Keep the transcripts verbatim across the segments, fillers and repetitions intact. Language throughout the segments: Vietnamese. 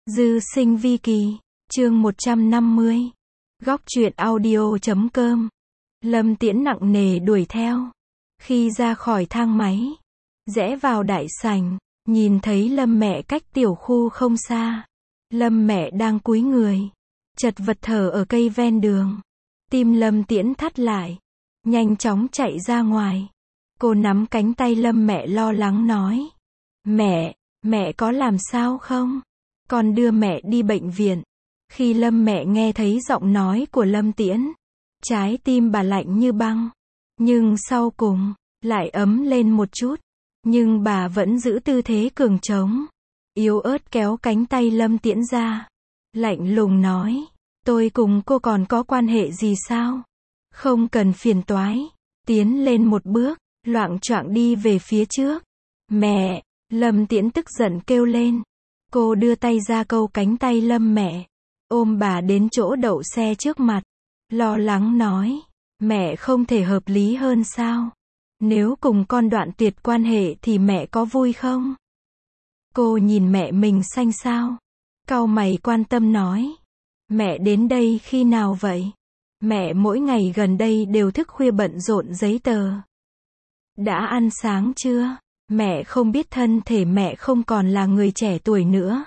Dư sinh vi kỳ, chương một trăm năm mươi. Góc truyện audio chấm com. Lâm Tiễn nặng nề đuổi theo. Khi ra khỏi thang máy, rẽ vào đại sảnh, nhìn thấy Lâm mẹ cách tiểu khu không xa. Lâm mẹ đang cúi người, chật vật thở ở cây ven đường. Tim Lâm Tiễn thắt lại, nhanh chóng chạy ra ngoài. Cô nắm cánh tay Lâm mẹ lo lắng nói: Mẹ, mẹ có làm sao không? Con đưa mẹ đi bệnh viện. Khi Lâm mẹ nghe thấy giọng nói của Lâm Tiễn, trái tim bà lạnh như băng. Nhưng sau cùng, lại ấm lên một chút. Nhưng bà vẫn giữ tư thế cường trống. Yếu ớt kéo cánh tay Lâm Tiễn ra. Lạnh lùng nói: Tôi cùng cô còn có quan hệ gì sao? Không cần phiền toái. Tiến lên một bước, loạng choạng đi về phía trước. Mẹ! Lâm Tiễn tức giận kêu lên. Cô đưa tay ra câu cánh tay Lâm mẹ, ôm bà đến chỗ đậu xe trước mặt, lo lắng nói: Mẹ không thể hợp lý hơn sao? Nếu cùng con đoạn tuyệt quan hệ thì mẹ có vui không? Cô nhìn mẹ mình xanh xao, cau mày quan tâm nói: Mẹ đến đây khi nào vậy? Mẹ mỗi ngày gần đây đều thức khuya bận rộn giấy tờ. Đã ăn sáng chưa? Mẹ không biết thân thể mẹ không còn là người trẻ tuổi nữa.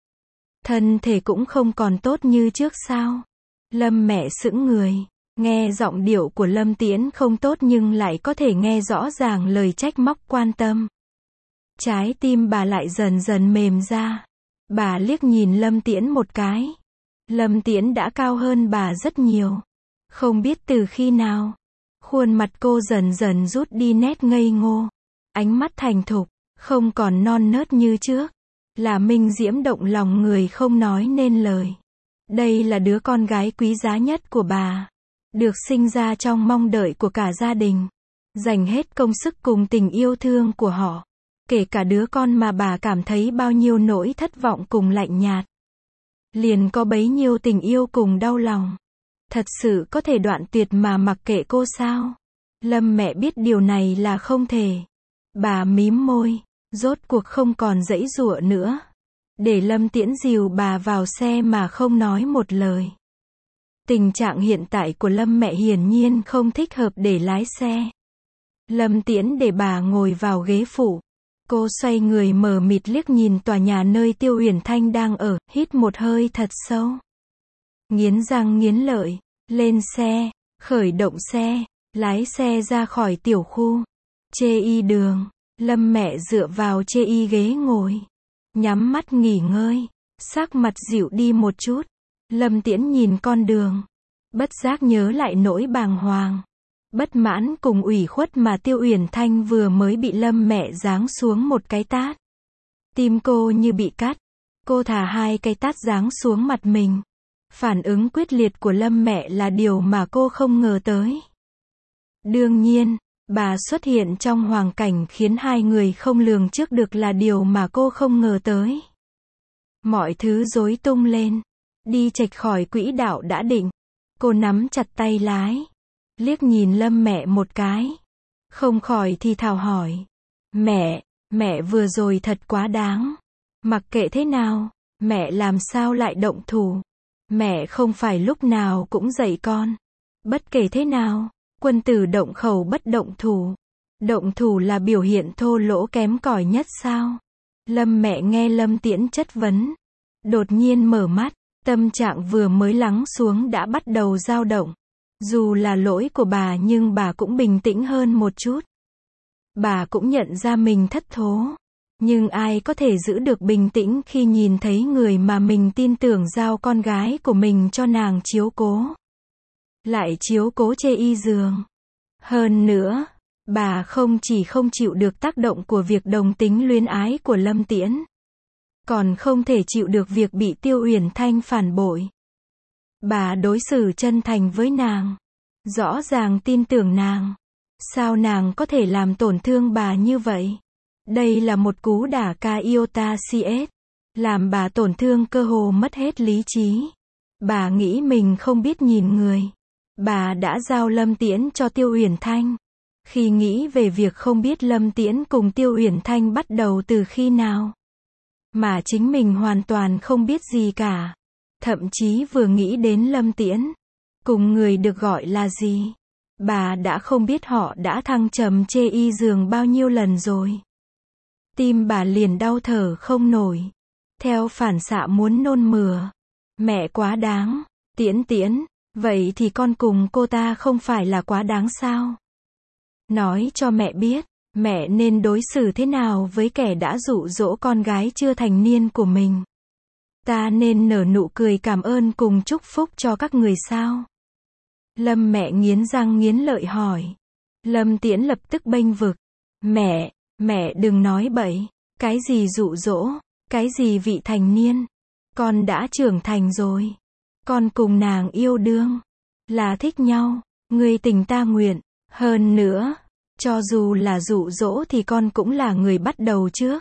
Thân thể cũng không còn tốt như trước sao? Lâm mẹ sững người, nghe giọng điệu của Lâm Tiễn không tốt nhưng lại có thể nghe rõ ràng lời trách móc quan tâm. Trái tim bà lại dần dần mềm ra. Bà liếc nhìn Lâm Tiễn một cái. Lâm Tiễn đã cao hơn bà rất nhiều. Không biết từ khi nào, khuôn mặt cô dần dần rút đi nét ngây ngô. Ánh mắt thành thục, không còn non nớt như trước. Là minh diễm động lòng người không nói nên lời. Đây là đứa con gái quý giá nhất của bà. Được sinh ra trong mong đợi của cả gia đình. Dành hết công sức cùng tình yêu thương của họ. Kể cả đứa con mà bà cảm thấy bao nhiêu nỗi thất vọng cùng lạnh nhạt. Liền có bấy nhiêu tình yêu cùng đau lòng. Thật sự có thể đoạn tuyệt mà mặc kệ cô sao? Lâm mẹ biết điều này là không thể. Bà mím môi, rốt cuộc không còn giãy giụa nữa. Để Lâm Tiễn dìu bà vào xe mà không nói một lời. Tình trạng hiện tại của Lâm mẹ hiển nhiên không thích hợp để lái xe. Lâm Tiễn để bà ngồi vào ghế phụ. Cô xoay người mờ mịt liếc nhìn tòa nhà nơi Tiêu Uyển Thanh đang ở, hít một hơi thật sâu. Nghiến răng nghiến lợi, lên xe, khởi động xe, lái xe ra khỏi tiểu khu. Chê y đường, Lâm mẹ dựa vào chê y ghế ngồi, nhắm mắt nghỉ ngơi, sắc mặt dịu đi một chút. Lâm Tiễn nhìn con đường, bất giác nhớ lại nỗi bàng hoàng, bất mãn cùng ủy khuất mà Tiêu Uyển Thanh vừa mới bị Lâm mẹ giáng xuống một cái tát. Tim cô như bị cắt, cô thả hai cái tát giáng xuống mặt mình. Phản ứng quyết liệt của Lâm mẹ là điều mà cô không ngờ tới. Đương nhiên, bà xuất hiện trong hoàn cảnh khiến hai người không lường trước được là điều mà cô không ngờ tới. Mọi thứ rối tung lên, đi chệch khỏi quỹ đạo đã định. Cô nắm chặt tay lái, liếc nhìn Lâm mẹ một cái, không khỏi thì thào hỏi: Mẹ, mẹ vừa rồi thật quá đáng. Mặc kệ thế nào, mẹ làm sao lại động thủ? Mẹ không phải lúc nào cũng dạy con. Bất kể thế nào, quân tử động khẩu bất động thủ. Động thủ là biểu hiện thô lỗ kém cỏi nhất sao? Lâm mẹ nghe Lâm Tiễn chất vấn, đột nhiên mở mắt, tâm trạng vừa mới lắng xuống đã bắt đầu dao động. Dù là lỗi của bà nhưng bà cũng bình tĩnh hơn một chút. Bà cũng nhận ra mình thất thố. Nhưng ai có thể giữ được bình tĩnh khi nhìn thấy người mà mình tin tưởng giao con gái của mình cho nàng chiếu cố. Lại chiếu cố chê y giường. Hơn nữa, bà không chỉ không chịu được tác động của việc đồng tính luyến ái của Lâm Tiễn, còn không thể chịu được việc bị Tiêu Uyển Thanh phản bội. Bà đối xử chân thành với nàng, rõ ràng tin tưởng nàng. Sao nàng có thể làm tổn thương bà như vậy? Đây là một cú đả ca iota cs, làm bà tổn thương cơ hồ mất hết lý trí. Bà nghĩ mình không biết nhìn người. Bà đã giao Lâm Tiễn cho Tiêu Uyển Thanh. Khi nghĩ về việc không biết Lâm Tiễn cùng Tiêu Uyển Thanh bắt đầu từ khi nào, mà chính mình hoàn toàn không biết gì cả. Thậm chí vừa nghĩ đến Lâm Tiễn, cùng người được gọi là gì, bà đã không biết họ đã thăng trầm chê y giường bao nhiêu lần rồi. Tim bà liền đau thở không nổi. Theo phản xạ muốn nôn mửa. Mẹ quá đáng. Tiễn Tiễn, vậy thì con cùng cô ta không phải là quá đáng sao? Nói cho mẹ biết, mẹ nên đối xử thế nào với kẻ đã dụ dỗ con gái chưa thành niên của mình. Ta nên nở nụ cười cảm ơn cùng chúc phúc cho các người sao? Lâm mẹ nghiến răng nghiến lợi hỏi. Lâm Tiễn lập tức bênh vực. Mẹ, mẹ đừng nói bậy. Cái gì dụ dỗ, cái gì vị thành niên. Con đã trưởng thành rồi. Con cùng nàng yêu đương, là thích nhau, người tình ta nguyện. Hơn nữa, cho dù là dụ dỗ thì con cũng là người bắt đầu trước.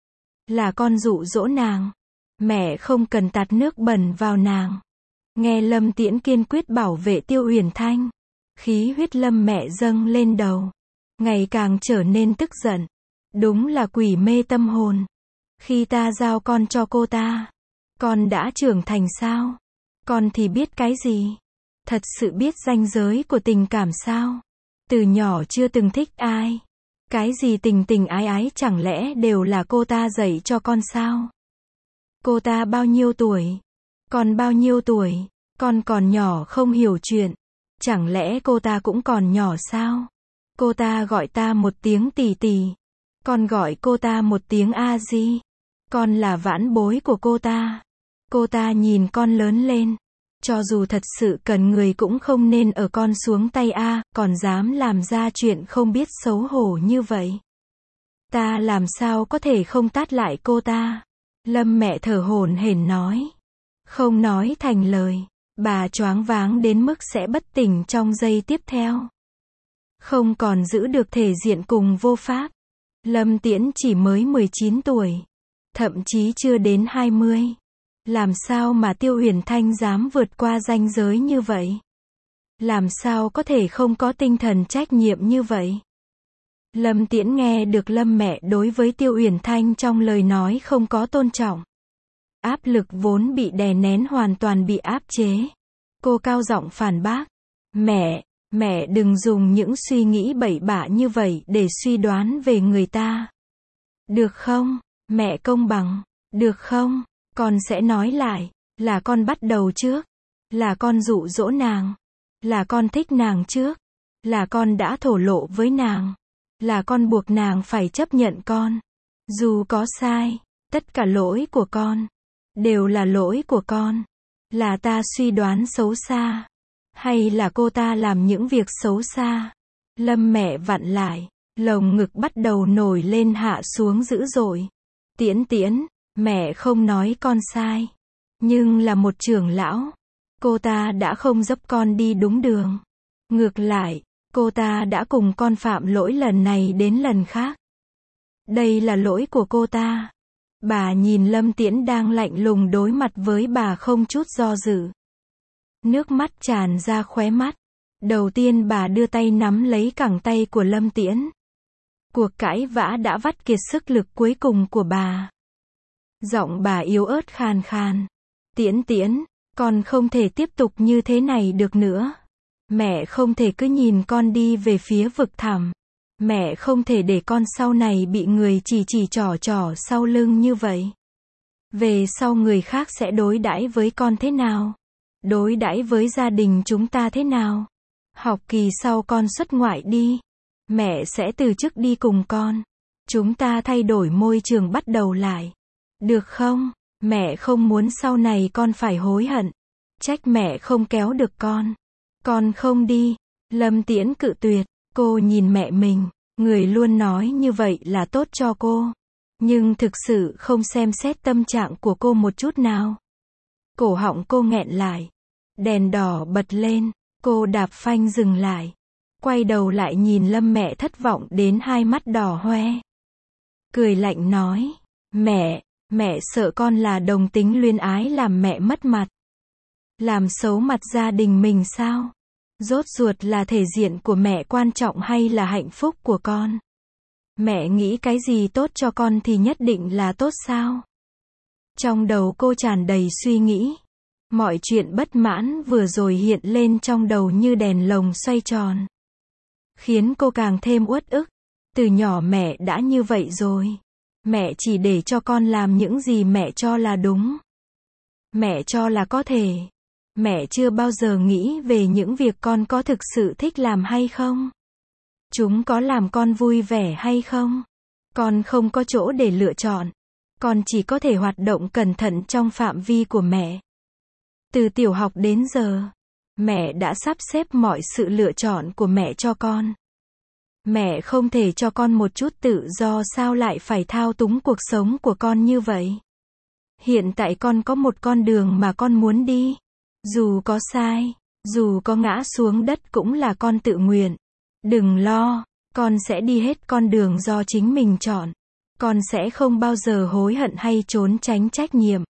Là con dụ dỗ nàng. Mẹ không cần tạt nước bẩn vào nàng. Nghe Lâm Tiễn kiên quyết bảo vệ Tiêu Huyền Thanh. Khí huyết Lâm mẹ dâng lên đầu. Ngày càng trở nên tức giận. Đúng là quỷ mê tâm hồn. Khi ta giao con cho cô ta, con đã trưởng thành sao? Con thì biết cái gì? Thật sự biết ranh giới của tình cảm sao? Từ nhỏ chưa từng thích ai. Cái gì tình tình ái ái chẳng lẽ đều là cô ta dạy cho con sao? Cô ta bao nhiêu tuổi? Con bao nhiêu tuổi? Con còn nhỏ không hiểu chuyện. Chẳng lẽ cô ta cũng còn nhỏ sao? Cô ta gọi ta một tiếng tỷ tỷ. Con gọi cô ta một tiếng a di. Con là vãn bối của cô ta. Cô ta nhìn con lớn lên. Cho dù thật sự cần người cũng không nên ở con xuống tay a, còn dám làm ra chuyện không biết xấu hổ như vậy. Ta làm sao có thể không tát lại cô ta? Lâm mẹ thở hổn hển nói. Không nói thành lời. Bà choáng váng đến mức sẽ bất tỉnh trong giây tiếp theo. Không còn giữ được thể diện cùng vô pháp. Lâm Tiễn chỉ mới mười chín tuổi. Thậm chí chưa đến hai mươi. Làm sao mà Tiêu Huyền Thanh dám vượt qua ranh giới như vậy? Làm sao có thể không có tinh thần trách nhiệm như vậy? Lâm Tiễn nghe được Lâm mẹ đối với Tiêu Huyền Thanh trong lời nói không có tôn trọng. Áp lực vốn bị đè nén hoàn toàn bị áp chế. Cô cao giọng phản bác. Mẹ, mẹ đừng dùng những suy nghĩ bậy bạ như vậy để suy đoán về người ta. Được không? Mẹ công bằng. Được không? Con sẽ nói lại. Là con bắt đầu trước. Là con dụ dỗ nàng. Là con thích nàng trước. Là con đã thổ lộ với nàng. Là con buộc nàng phải chấp nhận con. Dù có sai, tất cả lỗi của con. Đều là lỗi của con. Là ta suy đoán xấu xa. Hay là cô ta làm những việc xấu xa? Lâm mẹ vặn lại. Lồng ngực bắt đầu nổi lên hạ xuống dữ dội. Tiễn Tiễn, mẹ không nói con sai. Nhưng là một trưởng lão. Cô ta đã không dấp con đi đúng đường. Ngược lại, cô ta đã cùng con phạm lỗi lần này đến lần khác. Đây là lỗi của cô ta. Bà nhìn Lâm Tiễn đang lạnh lùng đối mặt với bà không chút do dự. Nước mắt tràn ra khóe mắt. Đầu tiên bà đưa tay nắm lấy cẳng tay của Lâm Tiễn. Cuộc cãi vã đã vắt kiệt sức lực cuối cùng của bà. Giọng bà yếu ớt khàn khàn. Tiễn Tiễn, con không thể tiếp tục như thế này được nữa. Mẹ không thể cứ nhìn con đi về phía vực thẳm. Mẹ không thể để con sau này bị người chỉ chỉ trỏ trỏ sau lưng như vậy. Về sau người khác sẽ đối đãi với con thế nào? Đối đãi với gia đình chúng ta thế nào? Học kỳ sau con xuất ngoại đi. Mẹ sẽ từ chức đi cùng con. Chúng ta thay đổi môi trường bắt đầu lại. Được không? Mẹ không muốn sau này con phải hối hận. Trách mẹ không kéo được con. Con không đi. Lâm Tiễn cự tuyệt. Cô nhìn mẹ mình. Người luôn nói như vậy là tốt cho cô. Nhưng thực sự không xem xét tâm trạng của cô một chút nào. Cổ họng cô nghẹn lại. Đèn đỏ bật lên. Cô đạp phanh dừng lại. Quay đầu lại nhìn Lâm mẹ thất vọng đến hai mắt đỏ hoe. Cười lạnh nói. Mẹ, mẹ sợ con là đồng tính luyến ái làm mẹ mất mặt. Làm xấu mặt gia đình mình sao? Rốt ruột là thể diện của mẹ quan trọng hay là hạnh phúc của con? Mẹ nghĩ cái gì tốt cho con thì nhất định là tốt sao? Trong đầu cô tràn đầy suy nghĩ. Mọi chuyện bất mãn vừa rồi hiện lên trong đầu như đèn lồng xoay tròn. Khiến cô càng thêm uất ức. Từ nhỏ mẹ đã như vậy rồi. Mẹ chỉ để cho con làm những gì mẹ cho là đúng. Mẹ cho là có thể. Mẹ chưa bao giờ nghĩ về những việc con có thực sự thích làm hay không. Chúng có làm con vui vẻ hay không. Con không có chỗ để lựa chọn. Con chỉ có thể hoạt động cẩn thận trong phạm vi của mẹ. Từ tiểu học đến giờ, mẹ đã sắp xếp mọi sự lựa chọn của mẹ cho con. Mẹ không thể cho con một chút tự do, sao lại phải thao túng cuộc sống của con như vậy? Hiện tại con có một con đường mà con muốn đi. Dù có sai, dù có ngã xuống đất cũng là con tự nguyện. Đừng lo, con sẽ đi hết con đường do chính mình chọn. Con sẽ không bao giờ hối hận hay trốn tránh trách nhiệm.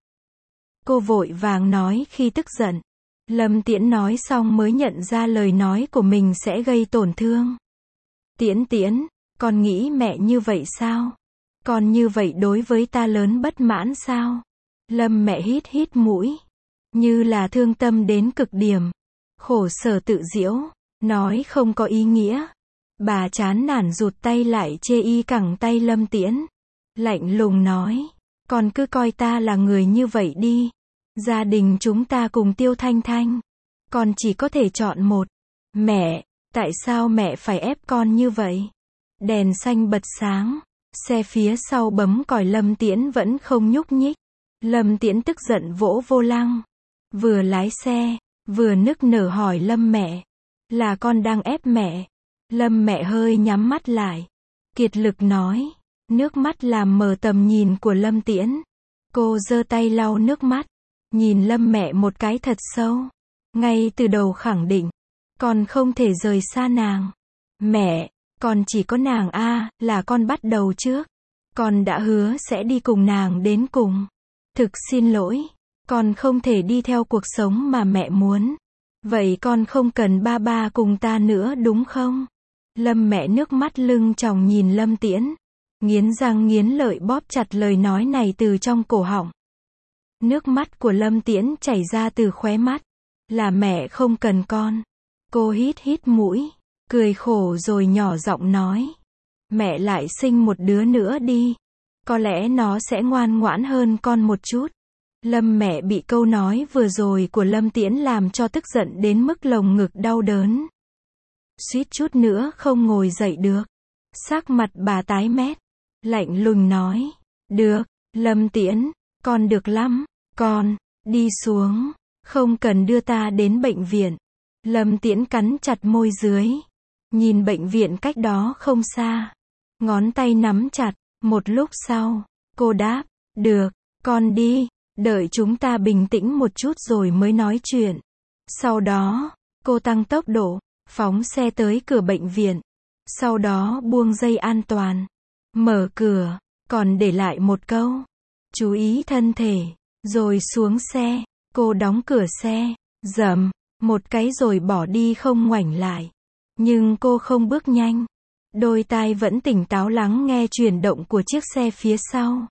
Cô vội vàng nói khi tức giận. Lâm Tiễn nói xong mới nhận ra lời nói của mình sẽ gây tổn thương. Tiễn Tiễn, con nghĩ mẹ như vậy sao? Con như vậy đối với ta lớn bất mãn sao? Lâm mẹ hít hít mũi. Như là thương tâm đến cực điểm. Khổ sở tự giễu. Nói không có ý nghĩa. Bà chán nản rụt tay lại chê y cẳng tay Lâm Tiễn. Lạnh lùng nói. Con cứ coi ta là người như vậy đi. Gia đình chúng ta cùng Tiêu Thanh Thanh. Con chỉ có thể chọn một. Mẹ, tại sao mẹ phải ép con như vậy? Đèn xanh bật sáng. Xe phía sau bấm còi, Lâm Tiễn vẫn không nhúc nhích. Lâm Tiễn tức giận vỗ vô lăng. Vừa lái xe, vừa nức nở hỏi Lâm mẹ. Là con đang ép mẹ. Lâm mẹ hơi nhắm mắt lại. Kiệt lực nói. Nước mắt làm mờ tầm nhìn của Lâm Tiễn. Cô giơ tay lau nước mắt. Nhìn Lâm mẹ một cái thật sâu. Ngay từ đầu khẳng định. Con không thể rời xa nàng. Mẹ, con chỉ có nàng a, là con bắt đầu trước. Con đã hứa sẽ đi cùng nàng đến cùng. Thực xin lỗi. Con không thể đi theo cuộc sống mà mẹ muốn. Vậy con không cần ba ba cùng ta nữa đúng không? Lâm mẹ nước mắt lưng tròng nhìn Lâm Tiễn. Nghiến răng nghiến lợi bóp chặt lời nói này từ trong cổ họng. Nước mắt của Lâm Tiễn chảy ra từ khóe mắt. Là mẹ không cần con. Cô hít hít mũi. Cười khổ rồi nhỏ giọng nói. Mẹ lại sinh một đứa nữa đi. Có lẽ nó sẽ ngoan ngoãn hơn con một chút. Lâm mẹ bị câu nói vừa rồi của Lâm Tiễn làm cho tức giận đến mức lồng ngực đau đớn. Suýt chút nữa không ngồi dậy được. Sắc mặt bà tái mét. Lạnh lùng nói. Được, Lâm Tiễn, con được lắm. Con, đi xuống. Không cần đưa ta đến bệnh viện. Lâm Tiễn cắn chặt môi dưới. Nhìn bệnh viện cách đó không xa. Ngón tay nắm chặt. Một lúc sau, cô đáp. Được, con đi. Đợi chúng ta bình tĩnh một chút rồi mới nói chuyện. Sau đó, cô tăng tốc độ, phóng xe tới cửa bệnh viện. Sau đó buông dây an toàn. Mở cửa, còn để lại một câu. Chú ý thân thể. Rồi xuống xe. Cô đóng cửa xe. Dầm. Một cái rồi bỏ đi không ngoảnh lại. Nhưng cô không bước nhanh. Đôi tai vẫn tỉnh táo lắng nghe chuyển động của chiếc xe phía sau.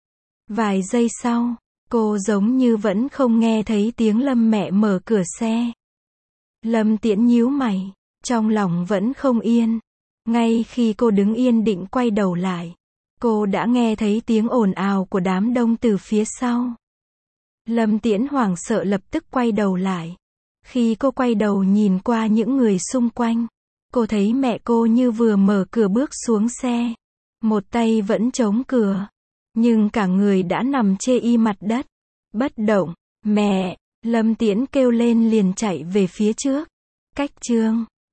Vài giây sau, cô giống như vẫn không nghe thấy tiếng Lâm mẹ mở cửa xe. Lâm Tiễn nhíu mày. Trong lòng vẫn không yên. Ngay khi cô đứng yên định quay đầu lại, cô đã nghe thấy tiếng ồn ào của đám đông từ phía sau. Lâm Tiễn hoảng sợ lập tức quay đầu lại. Khi cô quay đầu nhìn qua những người xung quanh, cô thấy mẹ cô như vừa mở cửa bước xuống xe. Một tay vẫn chống cửa. Nhưng cả người đã nằm chê y mặt đất. Bất động. Mẹ! Lâm Tiễn kêu lên liền chạy về phía trước. Cách chương